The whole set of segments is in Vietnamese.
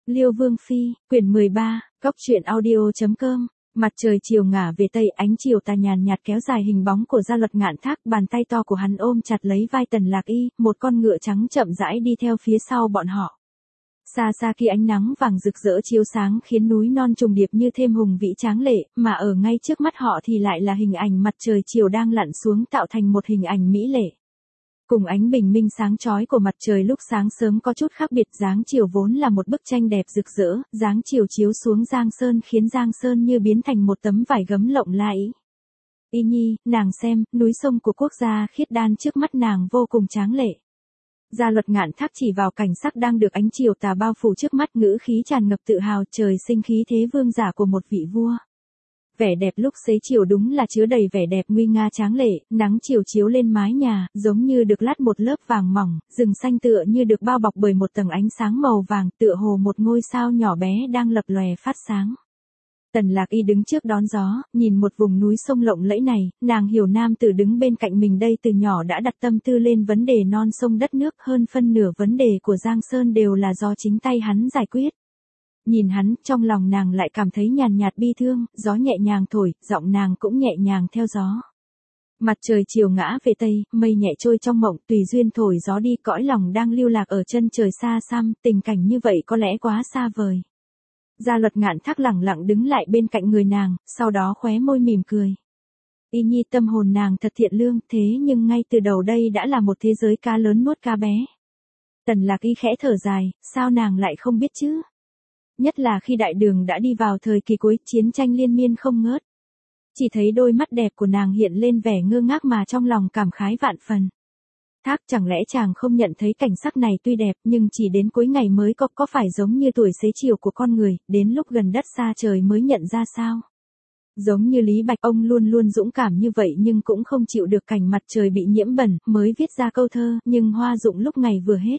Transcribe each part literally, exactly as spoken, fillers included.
Liêu Vương Phi, quyển mười ba, Cóc truyện audio.com. Mặt trời chiều ngả về tây, ánh chiều tà nhàn nhạt kéo dài hình bóng của Gia Luật Ngạn Thác, bàn tay to của hắn ôm chặt lấy vai Tần Lạc Y, một con ngựa trắng chậm rãi đi theo phía sau bọn họ. Xa xa kia ánh nắng vàng rực rỡ chiếu sáng khiến núi non trùng điệp như thêm hùng vĩ tráng lệ, mà ở ngay trước mắt họ thì lại là hình ảnh mặt trời chiều đang lặn xuống tạo thành một hình ảnh mỹ lệ. Cùng ánh bình minh sáng chói của mặt trời lúc sáng sớm có chút khác biệt, dáng chiều vốn là một bức tranh đẹp rực rỡ, dáng chiều chiếu xuống Giang Sơn khiến Giang Sơn như biến thành một tấm vải gấm lộng lẫy. Y Nhi, nàng xem, núi sông của quốc gia Khiết Đan trước mắt nàng vô cùng tráng lệ. Gia Luật Ngạn Thác chỉ vào cảnh sắc đang được ánh chiều tà bao phủ trước mắt, ngữ khí tràn ngập tự hào, trời sinh khí thế vương giả của một vị vua. Vẻ đẹp lúc xế chiều đúng là chứa đầy vẻ đẹp nguy nga tráng lệ, nắng chiều chiếu lên mái nhà, giống như được lát một lớp vàng mỏng, rừng xanh tựa như được bao bọc bởi một tầng ánh sáng màu vàng, tựa hồ một ngôi sao nhỏ bé đang lập lòe phát sáng. Tần Lạc Y đứng trước đón gió, nhìn một vùng núi sông lộng lẫy này, nàng hiểu nam tử đứng bên cạnh mình đây từ nhỏ đã đặt tâm tư lên vấn đề non sông đất nước, hơn phân nửa vấn đề của Giang Sơn đều là do chính tay hắn giải quyết. Nhìn hắn, trong lòng nàng lại cảm thấy nhàn nhạt bi thương, gió nhẹ nhàng thổi, giọng nàng cũng nhẹ nhàng theo gió. Mặt trời chiều ngã về tây, mây nhẹ trôi trong mộng, tùy duyên thổi gió đi, cõi lòng đang lưu lạc ở chân trời xa xăm, tình cảnh như vậy có lẽ quá xa vời. Gia Luật Ngạn Thác lẳng lặng đứng lại bên cạnh người nàng, sau đó khóe môi mỉm cười. Y Nhi, tâm hồn nàng thật thiện lương, thế nhưng ngay từ đầu đây đã là một thế giới cá lớn nuốt cá bé. Tần Lạc Y khẽ thở dài, sao nàng lại không biết chứ? Nhất là khi đại đường đã đi vào thời kỳ cuối, chiến tranh liên miên không ngớt. Chỉ thấy đôi mắt đẹp của nàng hiện lên vẻ ngơ ngác mà trong lòng cảm khái vạn phần. Thác, chẳng lẽ chàng không nhận thấy cảnh sắc này tuy đẹp nhưng chỉ đến cuối ngày mới có, có phải giống như tuổi xế chiều của con người, đến lúc gần đất xa trời mới nhận ra sao? Giống như Lý Bạch, ông luôn luôn dũng cảm như vậy nhưng cũng không chịu được cảnh mặt trời bị nhiễm bẩn, mới viết ra câu thơ, nhưng hoa rụng lúc ngày vừa hết.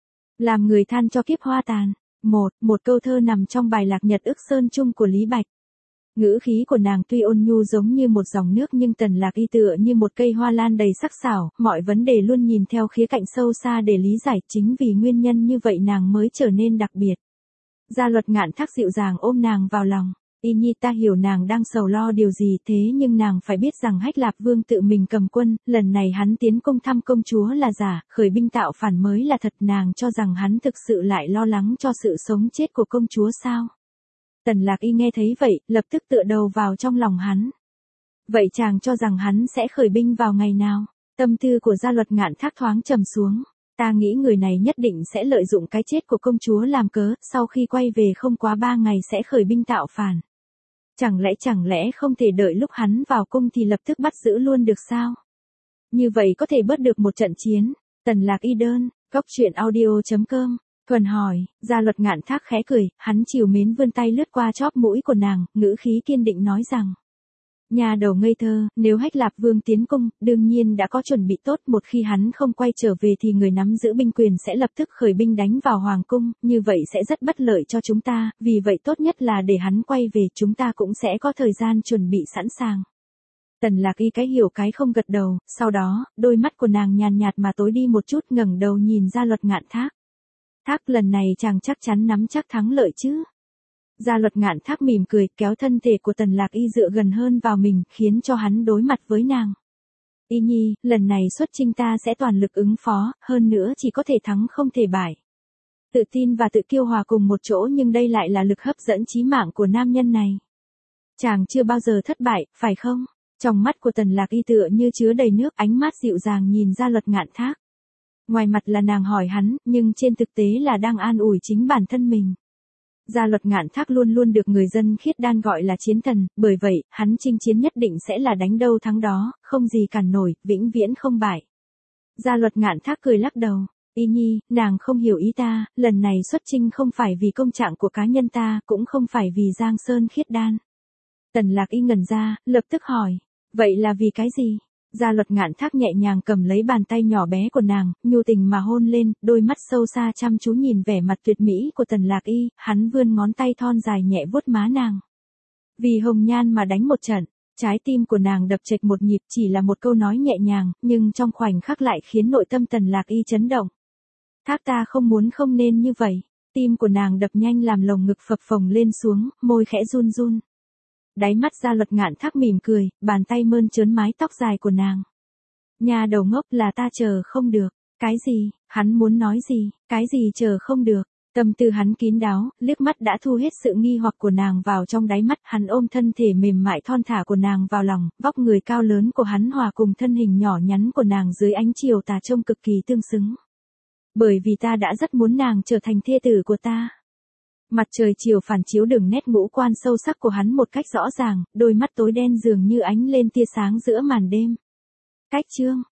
Làm người than cho kiếp hoa tàn. Một, một câu thơ nằm trong bài Lạc Nhật Ức Sơn Chung của Lý Bạch. Ngữ khí của nàng tuy ôn nhu giống như một dòng nước nhưng Tần Lạc Y tựa như một cây hoa lan đầy sắc sảo, mọi vấn đề luôn nhìn theo khía cạnh sâu xa để lý giải, chính vì nguyên nhân như vậy nàng mới trở nên đặc biệt. Gia Luật Ngạn Thác dịu dàng ôm nàng vào lòng. Y Nhi, ta hiểu nàng đang sầu lo điều gì, thế nhưng nàng phải biết rằng Hách Lạp Vương tự mình cầm quân, lần này hắn tiến công thăm công chúa là giả, khởi binh tạo phản mới là thật, nàng cho rằng hắn thực sự lại lo lắng cho sự sống chết của công chúa sao? Tần Lạc Y nghe thấy vậy, lập tức tựa đầu vào trong lòng hắn. Vậy chàng cho rằng hắn sẽ khởi binh vào ngày nào? Tâm tư của Gia Luật Ngạn Thác thoáng trầm xuống. Ta nghĩ người này nhất định sẽ lợi dụng cái chết của công chúa làm cớ, sau khi quay về không quá ba ngày sẽ khởi binh tạo phản. Chẳng lẽ chẳng lẽ không thể đợi lúc hắn vào cung thì lập tức bắt giữ luôn được sao? Như vậy có thể bớt được một trận chiến. Tần Lạc Y đơn, Cóc truyện audio.com. Thuần hỏi, Gia Luật Ngạn Thác khẽ cười, hắn trìu mến vươn tay lướt qua chóp mũi của nàng, ngữ khí kiên định nói rằng. Nhà đầu ngây thơ, nếu Hách Lạp Vương tiến cung, đương nhiên đã có chuẩn bị tốt, một khi hắn không quay trở về thì người nắm giữ binh quyền sẽ lập tức khởi binh đánh vào hoàng cung, như vậy sẽ rất bất lợi cho chúng ta, vì vậy tốt nhất là để hắn quay về, chúng ta cũng sẽ có thời gian chuẩn bị sẵn sàng. Tần Lạc Y cái hiểu cái không gật đầu, sau đó, đôi mắt của nàng nhàn nhạt mà tối đi một chút, ngẩng đầu nhìn Gia Luật Ngạn Thác. Thác, lần này chàng chắc chắn nắm chắc thắng lợi chứ? Gia Luật Ngạn Thác mỉm cười, kéo thân thể của Tần Lạc Y dựa gần hơn vào mình, khiến cho hắn đối mặt với nàng. Y Nhi, lần này xuất chinh ta sẽ toàn lực ứng phó, hơn nữa chỉ có thể thắng không thể bại. Tự tin và tự kiêu hòa cùng một chỗ, nhưng đây lại là lực hấp dẫn chí mạng của nam nhân này. Chàng chưa bao giờ thất bại, phải không? Trong mắt của Tần Lạc Y tựa như chứa đầy nước, ánh mắt dịu dàng nhìn Gia Luật Ngạn Thác. Ngoài mặt là nàng hỏi hắn, nhưng trên thực tế là đang an ủi chính bản thân mình. Gia Luật Ngạn Thác luôn luôn được người dân Khiết Đan gọi là chiến thần, bởi vậy, hắn chinh chiến nhất định sẽ là đánh đâu thắng đó, không gì cản nổi, vĩnh viễn không bại. Gia Luật Ngạn Thác cười lắc đầu. Y Nhi, nàng không hiểu ý ta, lần này xuất chinh không phải vì công trạng của cá nhân ta, cũng không phải vì Giang Sơn Khiết Đan. Tần Lạc Y ngẩn ra, lập tức hỏi, vậy là vì cái gì? Gia Luật Ngạn Thác nhẹ nhàng cầm lấy bàn tay nhỏ bé của nàng, nhu tình mà hôn lên, đôi mắt sâu xa chăm chú nhìn vẻ mặt tuyệt mỹ của Tần Lạc Y, hắn vươn ngón tay thon dài nhẹ vuốt má nàng. Vì hồng nhan mà đánh một trận, trái tim của nàng đập chệch một nhịp, chỉ là một câu nói nhẹ nhàng, nhưng trong khoảnh khắc lại khiến nội tâm Tần Lạc Y chấn động. Thác, ta không muốn, không nên như vậy. tim của nàng đập nhanh làm lồng ngực phập phồng lên xuống, môi khẽ run run. Đáy mắt Gia Luật Ngạn Thác mỉm cười, bàn tay mơn trớn mái tóc dài của nàng. Nhà đầu ngốc, là ta chờ không được. Cái gì? Hắn muốn nói gì? Cái gì chờ không được? Tâm tư hắn kín đáo, liếc mắt đã thu hết sự nghi hoặc của nàng vào trong đáy mắt, hắn ôm thân thể mềm mại thon thả của nàng vào lòng, vóc người cao lớn của hắn hòa cùng thân hình nhỏ nhắn của nàng dưới ánh chiều tà trông cực kỳ tương xứng. Bởi vì ta đã rất muốn nàng trở thành thê tử của ta. Mặt trời chiều phản chiếu đường nét ngũ quan sâu sắc của hắn một cách rõ ràng, đôi mắt tối đen dường như ánh lên tia sáng giữa màn đêm. Cách chương